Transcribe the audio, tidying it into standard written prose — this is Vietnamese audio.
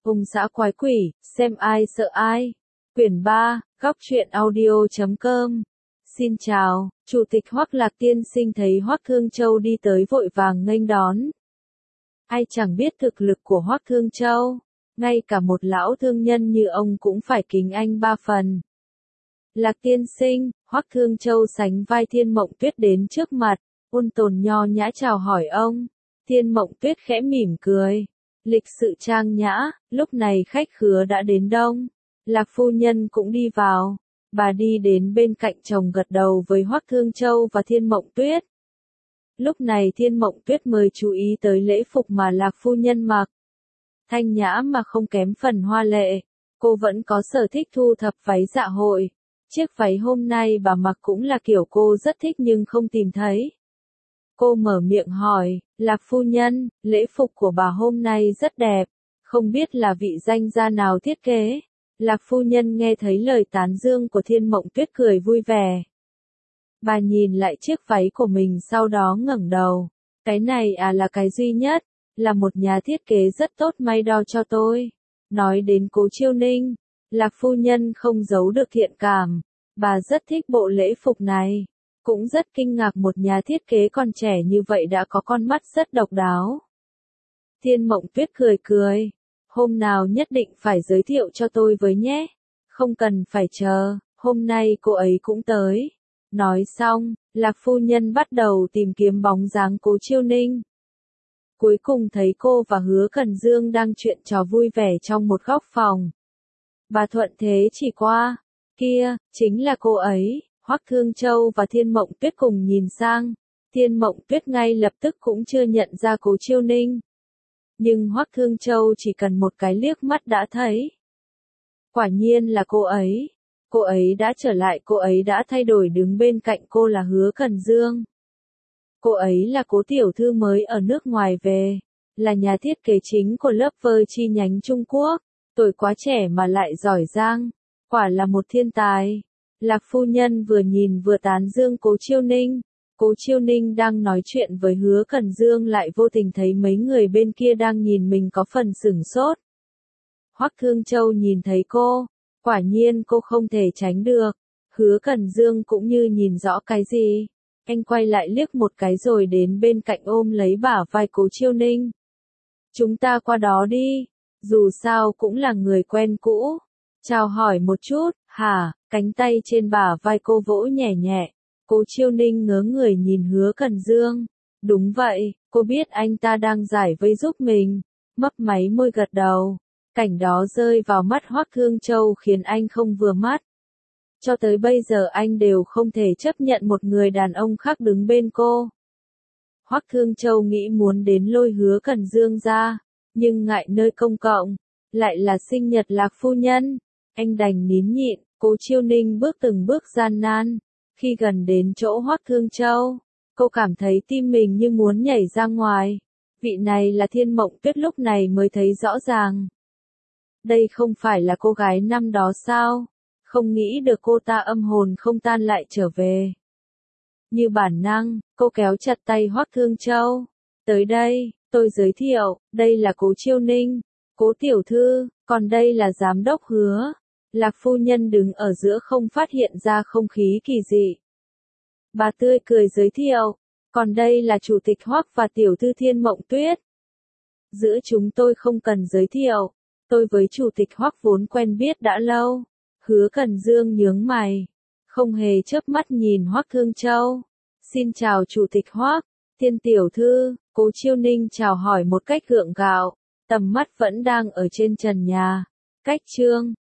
Ung xã quái quỷ, xem ai sợ ai. Quyển 3, góc truyện audio.com. Xin chào, Chủ tịch Hoắc Lạc tiên sinh thấy Hoắc Thương Châu đi tới vội vàng nghênh đón. Ai chẳng biết thực lực của Hoắc Thương Châu, ngay cả một lão thương nhân như ông cũng phải kính anh 3 phần. Lạc tiên sinh, Hoắc Thương Châu sánh vai Thiên Mộng Tuyết đến trước mặt, ôn tồn nho nhã chào hỏi ông. Thiên Mộng Tuyết khẽ mỉm cười, lịch sự trang nhã, lúc này khách khứa đã đến đông. Lạc phu nhân cũng đi vào, bà đi đến bên cạnh chồng gật đầu với Hoắc Thương Châu và Thiên Mộng Tuyết. Lúc này Thiên Mộng Tuyết mới chú ý tới lễ phục mà Lạc phu nhân mặc. Thanh nhã mà không kém phần hoa lệ, cô vẫn có sở thích thu thập váy dạ hội. Chiếc váy hôm nay bà mặc cũng là kiểu cô rất thích nhưng không tìm thấy. Cô mở miệng hỏi, Lạc phu nhân, lễ phục của bà hôm nay rất đẹp, không biết là vị danh gia nào thiết kế. Lạc phu nhân nghe thấy lời tán dương của Thiên Mộng Tuyết cười vui vẻ. Bà nhìn lại chiếc váy của mình sau đó ngẩng đầu. Cái này là cái duy nhất, là một nhà thiết kế rất tốt may đo cho tôi. Nói đến Cố Chiêu Ninh, Lạc phu nhân không giấu được thiện cảm. Bà rất thích bộ lễ phục này. Cũng rất kinh ngạc một nhà thiết kế còn trẻ như vậy đã có con mắt rất độc đáo. Thiên Mộng Tuyết cười cười. Hôm nào nhất định phải giới thiệu cho tôi với nhé. Không cần phải chờ, hôm nay cô ấy cũng tới. Nói xong, Lạc phu nhân bắt đầu tìm kiếm bóng dáng Cố Chiêu Ninh. Cuối cùng thấy cô và Hứa Cần Dương đang chuyện trò vui vẻ trong một góc phòng. Bà thuận thế chỉ qua. Kia, chính là cô ấy. Hoắc Thương Châu và Thiên Mộng Tuyết cùng nhìn sang. Thiên Mộng Tuyết ngay lập tức cũng chưa nhận ra Cố Chiêu Ninh. Nhưng Hoắc Thương Châu chỉ cần một cái liếc mắt đã thấy. Quả nhiên là cô ấy. Cô ấy đã trở lại, cô ấy đã thay đổi, đứng bên cạnh cô là Hứa Cần Dương. Cô ấy là Cố tiểu thư mới ở nước ngoài về, là nhà thiết kế chính của lớp Vơ chi nhánh Trung Quốc, tuổi quá trẻ mà lại giỏi giang, quả là một thiên tài. Lạc phu nhân vừa nhìn vừa tán dương Cố Chiêu Ninh. Cố Chiêu Ninh đang nói chuyện với Hứa Cần Dương lại vô tình thấy mấy người bên kia đang nhìn mình có phần sửng sốt. Hoắc Thương Châu nhìn thấy cô, quả nhiên cô không thể tránh được. Hứa Cần Dương cũng như nhìn rõ cái gì. Anh quay lại liếc một cái rồi đến bên cạnh ôm lấy bả vai Cố Chiêu Ninh. Chúng ta qua đó đi, dù sao cũng là người quen cũ. Chào hỏi một chút, hả? Cánh tay trên bả vai cô vỗ nhẹ nhẹ. Cố Chiêu Ninh ngớ người nhìn Hứa Cần Dương. Đúng vậy, cô biết anh ta đang giải vây giúp mình. Mấp máy môi gật đầu. Cảnh đó rơi vào mắt Hoắc Thương Châu khiến anh không vừa mắt. Cho tới bây giờ anh đều không thể chấp nhận một người đàn ông khác đứng bên cô. Hoắc Thương Châu nghĩ muốn đến lôi Hứa Cần Dương ra, nhưng ngại nơi công cộng, lại là sinh nhật Lạc phu nhân. Anh đành nín nhịn. Cố Chiêu Ninh bước từng bước gian nan. Khi gần đến chỗ Hoắc Thương Châu, cô cảm thấy tim mình như muốn nhảy ra ngoài. Vị này là Thiên Mộng Tuyết, lúc này mới thấy rõ ràng. Đây không phải là cô gái năm đó sao? Không nghĩ được cô ta âm hồn không tan lại trở về. Như bản năng, cô kéo chặt tay Hoắc Thương Châu. Tới đây, tôi giới thiệu, đây là Cố Chiêu Ninh, Cố tiểu thư, còn đây là giám đốc Hứa. Lạc phu nhân đứng ở giữa không phát hiện ra không khí kỳ dị. Bà tươi cười giới thiệu, còn đây là chủ tịch Hoắc và tiểu thư Thiên Mộng Tuyết. Giữa chúng tôi không cần giới thiệu, tôi với chủ tịch Hoắc vốn quen biết đã lâu. Hứa Cần Dương nhướng mày, không hề chớp mắt nhìn Hoắc Thương Châu. Xin chào chủ tịch Hoắc, Thiên tiểu thư. Cố Chiêu Ninh chào hỏi một cách gượng gạo, tầm mắt vẫn đang ở trên trần nhà. Cách chương